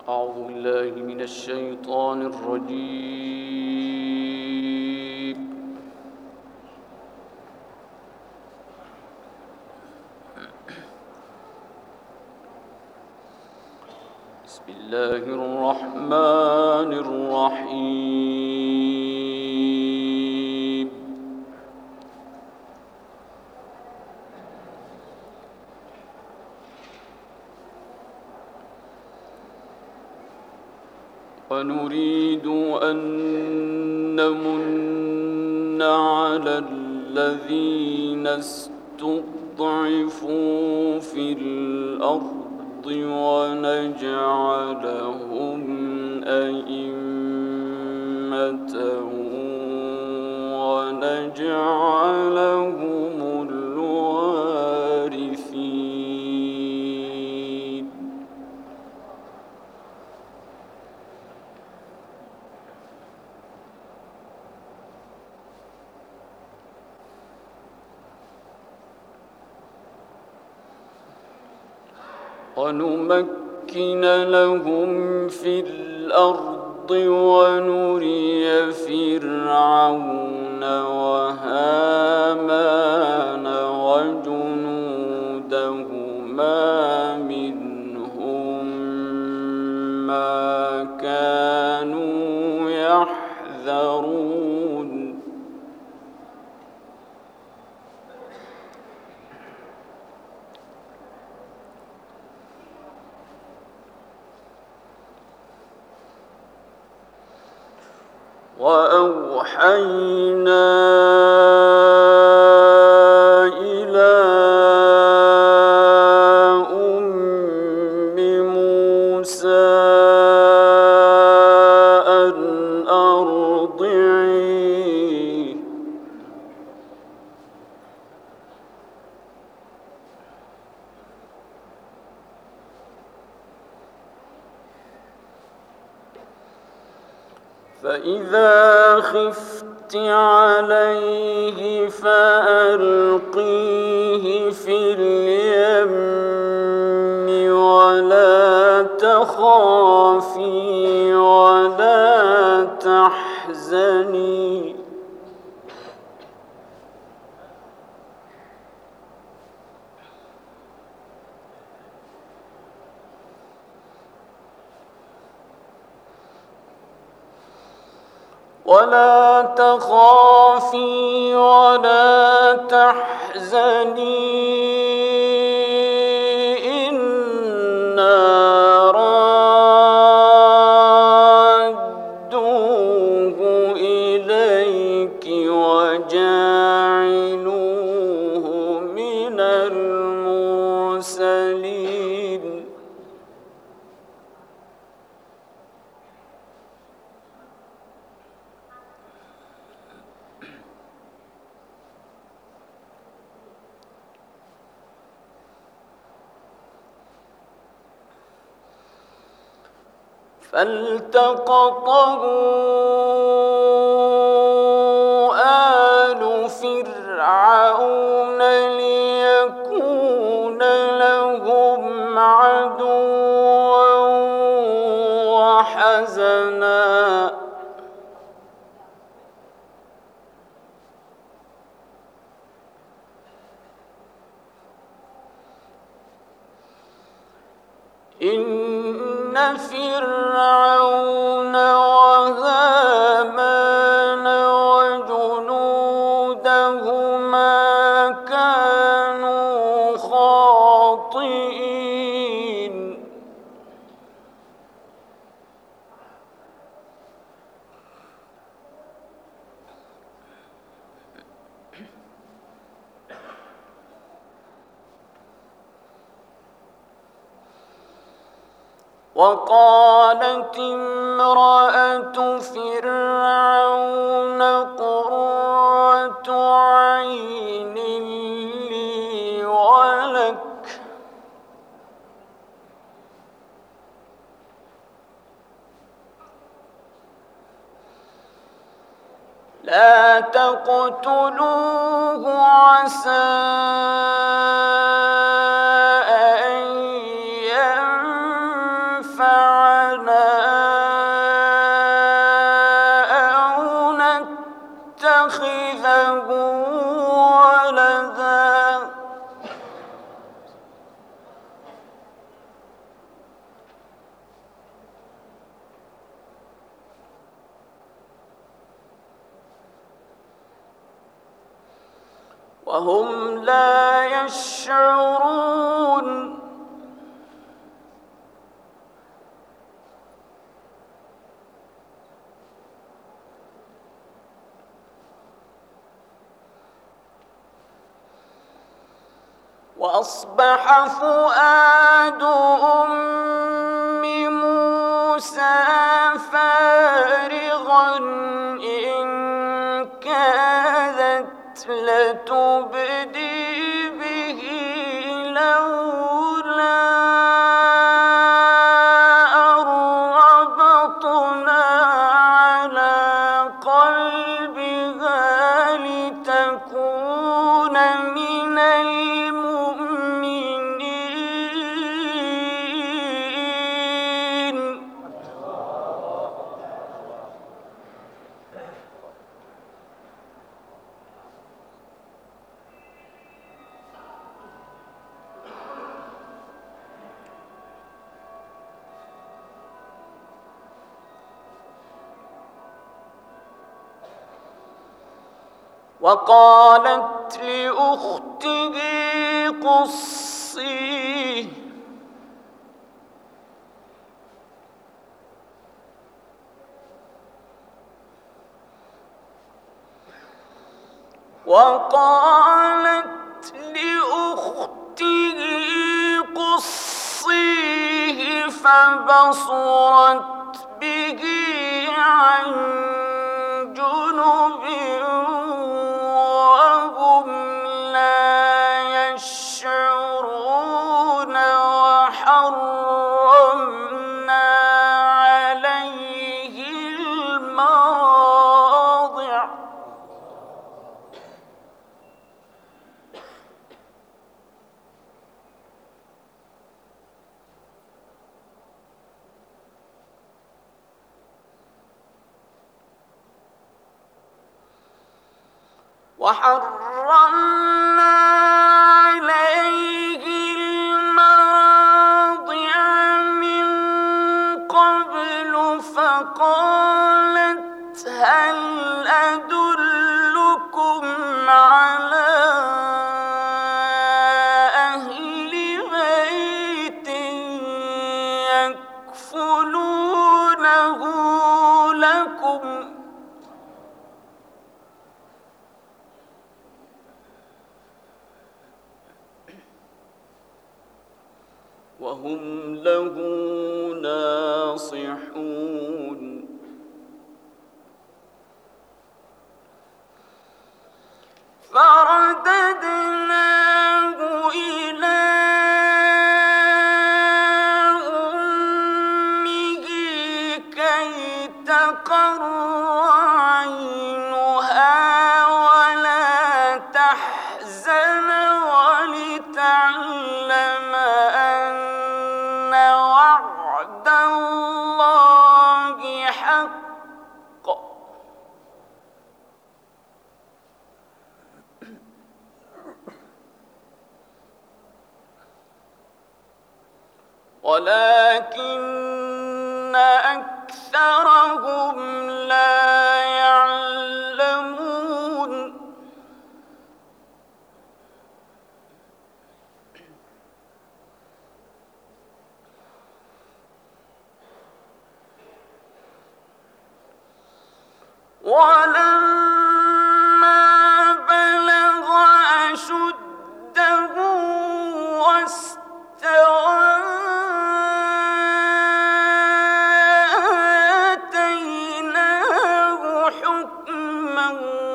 أعوذ بالله من الشيطان الرجيم. بسم الله الرحمن الرحيم. ونريد أن نمن على الذين استضعفوا في الأرض ونجعلهم أئمة ونجعلهم الوارثين. ونمكن لهم في الأرض ونري فرعون وهامان وجنودهما منهم ما كانوا يحذرون. وأوحينا إلى أم موسى أن أرضعيه فإذا خفت عليه فألقيه في اليم ولا تخافي ولا تحزني إنا رادوه إليك وجاعلوه من المرسلين. فالتقطه آل فرعون ليكون لهم عدوا وحزنا إن فرعون وهامان وجنودهما كانوا خاطئين. وقالت امرأة فرعون قرة عين لي ولك لا تقتلوه عسى أن ينفعنا وهم لا يشعرون وأصبح فؤاد أم موسى فارغا إن كادت لتبدي به لولا أن ربطنا على قلبها لتكون من وقالت لأخته قصيه فبصرت به عن جنب وهم لا يشعرون وحرمنا عليه المراضع من قبل فقالت هل أدلكم على أهل بيت يكفلونه لكم وهم له ناصحون فرددناه إلى أمه كي تقر عينها ولا تحزن ولتعلم أن وعد الله حق ولكن أكثرهم لا يعلمون ولما بلغ أشده واستوى آتيناه حكما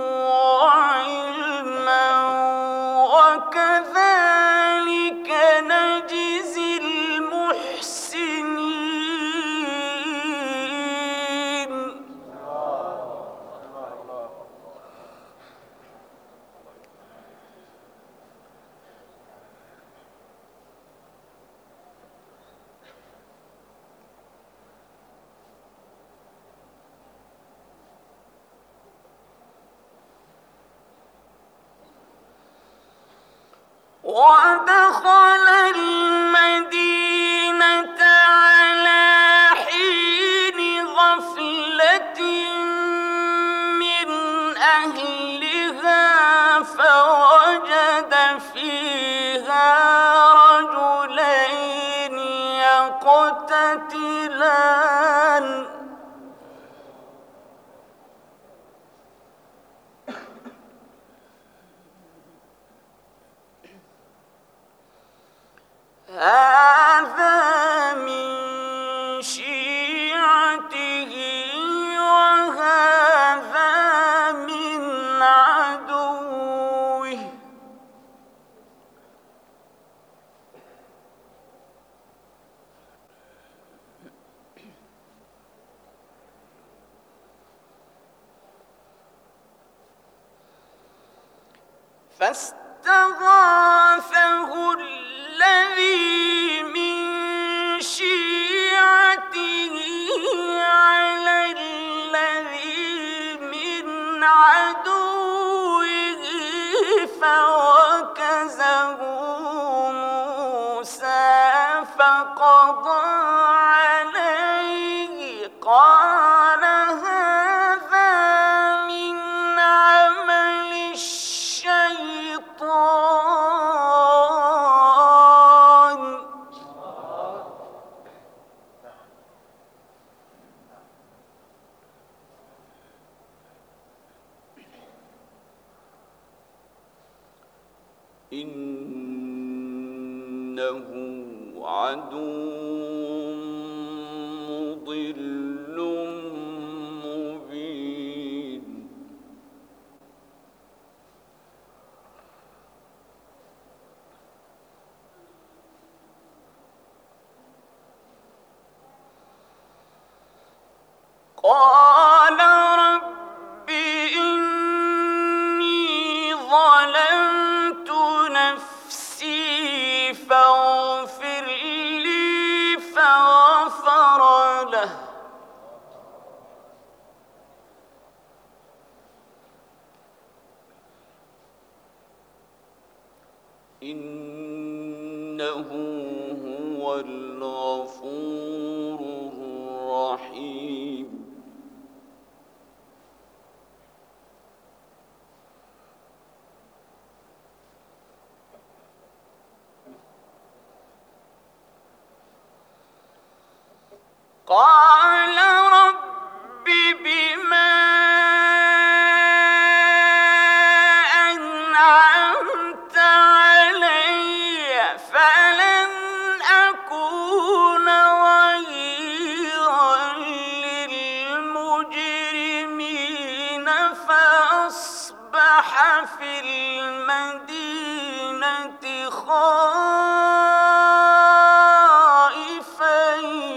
وعلما وكذلك نجزي المحسنين ودخل المدينة على حين غفلة من أهلها فوجد مقتتلان هذا من شيعته وهذا من عدوه فاستغاثه الذي من شيعته على الذي من عدوه فوكزه موسى فقضى عليه قال هذا من عمل الشيطان إنه عدو مضل مبين قال رب إني ظلمت نفسي فاغفر لي فغفر له إنه هو الغفور الرحيم قال رب بما أنعمت علي فلن أكون ظهيرا للمجرمين فأصبح في المدينة خائفا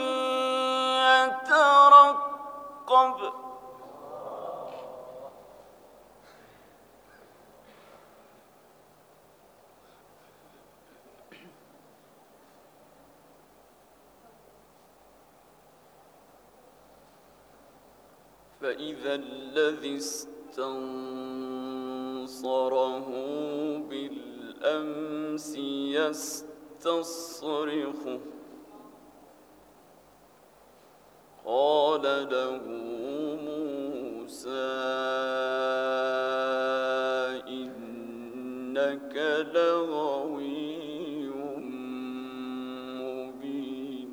يترقب فإذا الذي استنصره بالأمس يستصرخه قال له موسى إنك لغوي مبين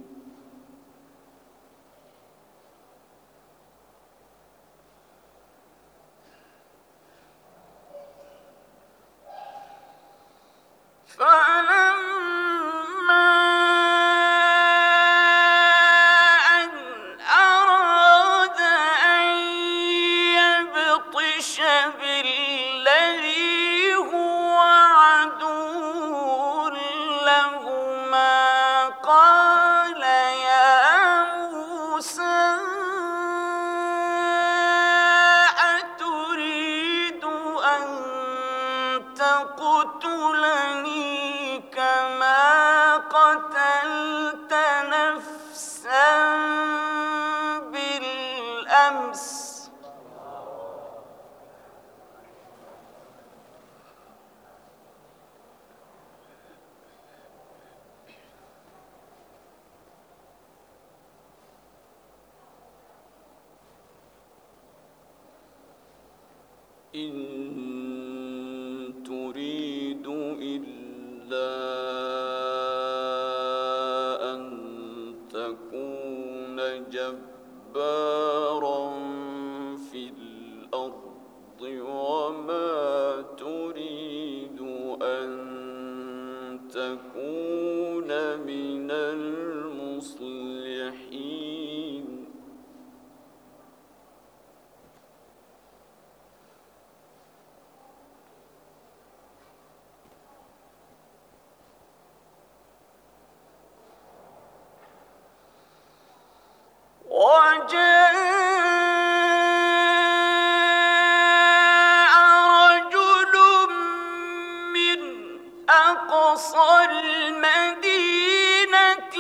فلما أن أراد أن يبطش بالذي هو عدو لهما قال يا موسى أتريد أن تقتلني كما قتلت نفسا بالأمس إن تريد إلا أن تكون جبارا في الأرض وما تريد أن تكون من المصلحين وجاء رجل من أقصى المدينة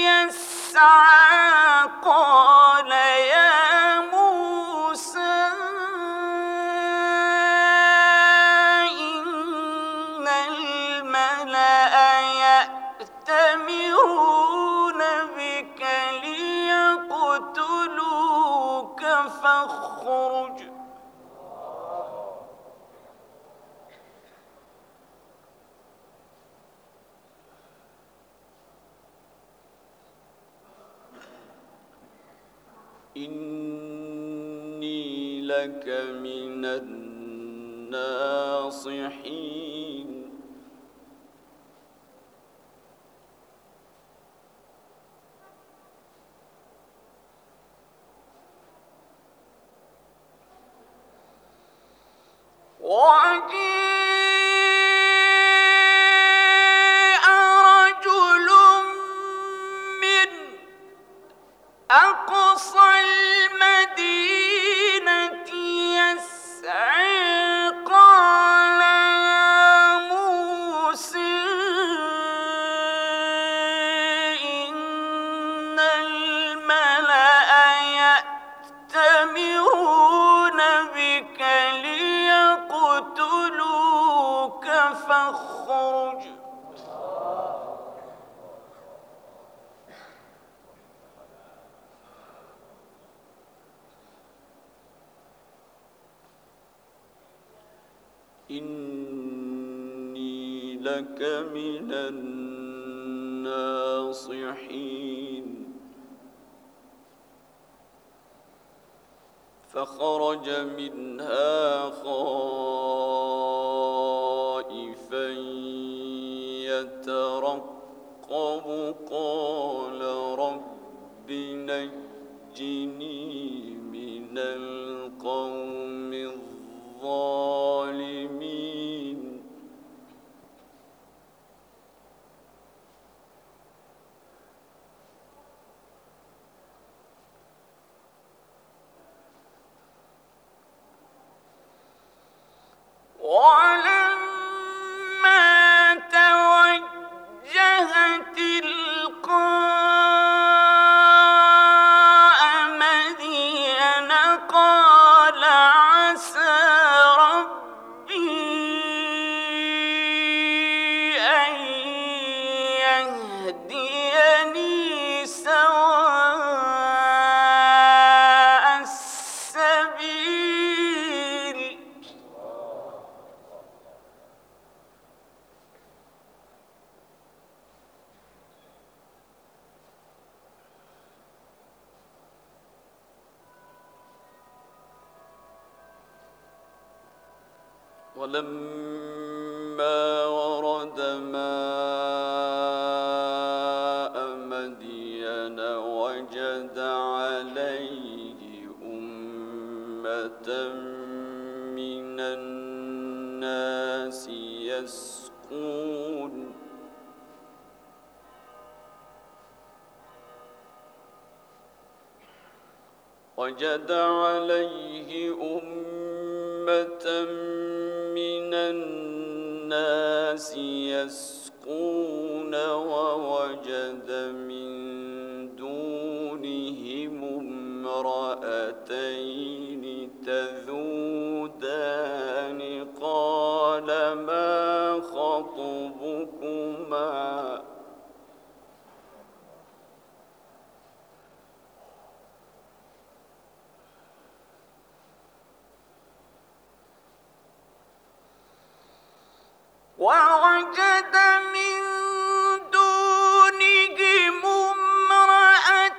يسعى قال يا موسى إن الملأ يأتمرون بك ليقتلوك فاخرج إني لك من الناصحين وجاء رجل من أقصى المدينة يسعى قال يا موسى إن الملأ يأتمرون بك ليقتلوك فاخرج إني لك من الناصحين فخرج منها خائفا يترقب قال رب نجني من القوم الظالمين ولما توجه تلقاء مدين قال عسى ربي أن يهديني سواء السبيل ولما ورد ماء مدين وجد عليه أمة من الناس يسقون وجد عليه أمة من الناس يسقون ووجد من دونهم امرأتين تذودان قال ما خطبكما ووجد من دونهم امرأتين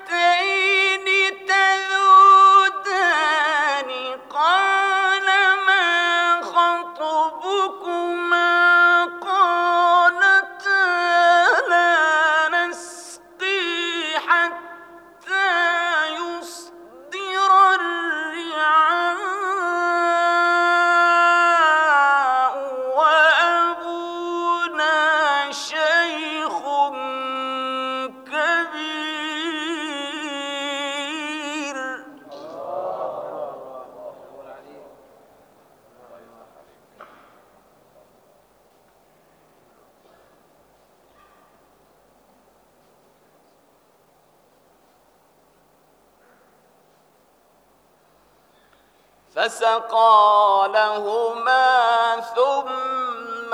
فسقى لهما ثم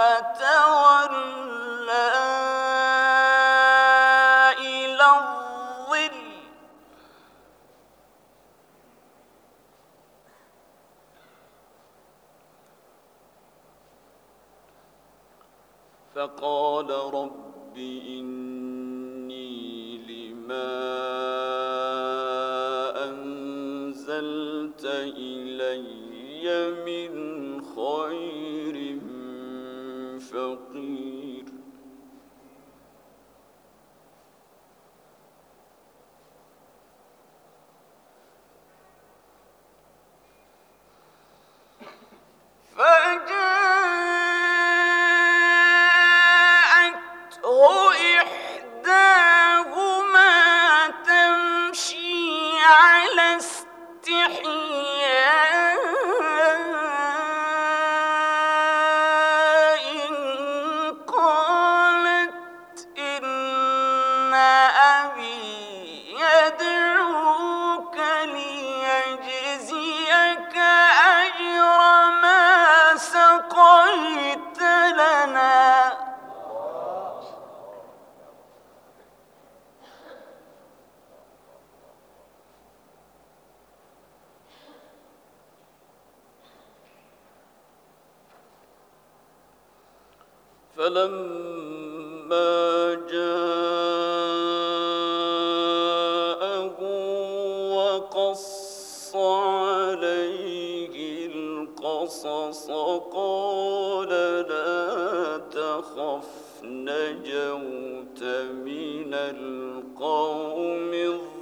تولى إلى الظل فقال رب إني لما أنزلت إلي من خير فقير فجاءته إحداهما تمشي على استحياء قالت إن أبي يدعوك ليجزيك أجر ما سقيت لنا فلما جاءه وقص عليه القصص قال لا تخف نجوت من القوم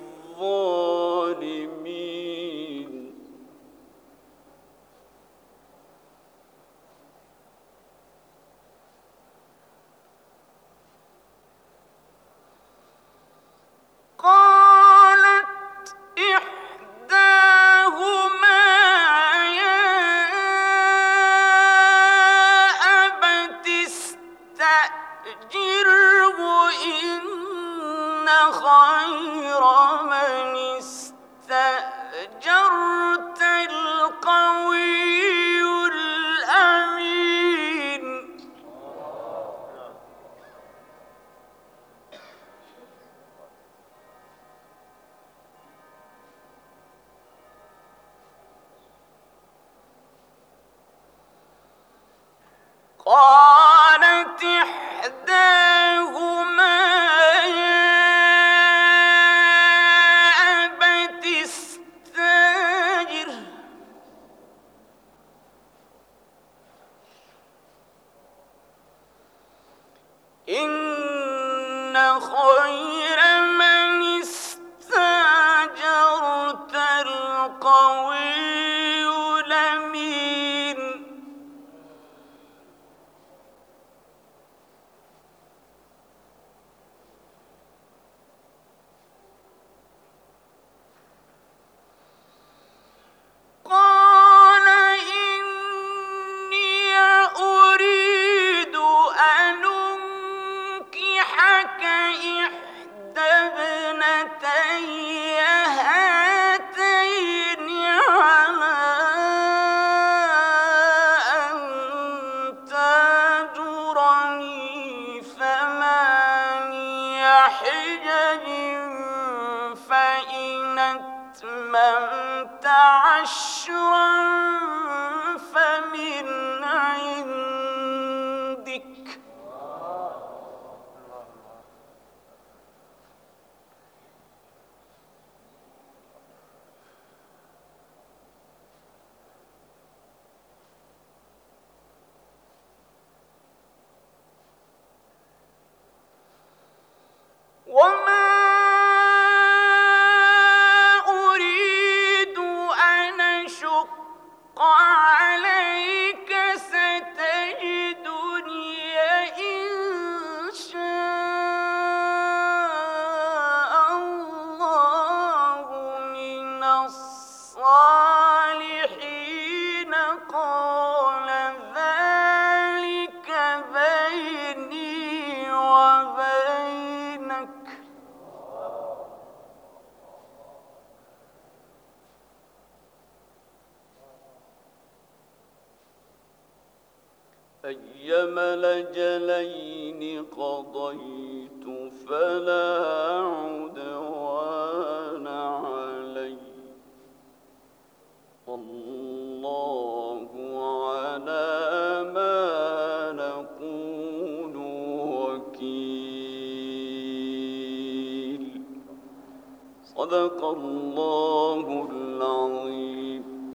الظالمين قالت إحداهما يا أبت استأجره إن خير من استأجرت القوي الأمين قالت إحداهما يا أبت استأجره إن خير من استأجرت القوي الأمين قال إني أريد أن أنكحك إحدى ابنتي هاتين على أن تأجرني ثماني حجج فإن أتممت عشرا فمن عندك وما أريد أن أشق عليك أيما الأجلين قضيت فلا عدوان علي والله على ما نقول وكيل. صدق الله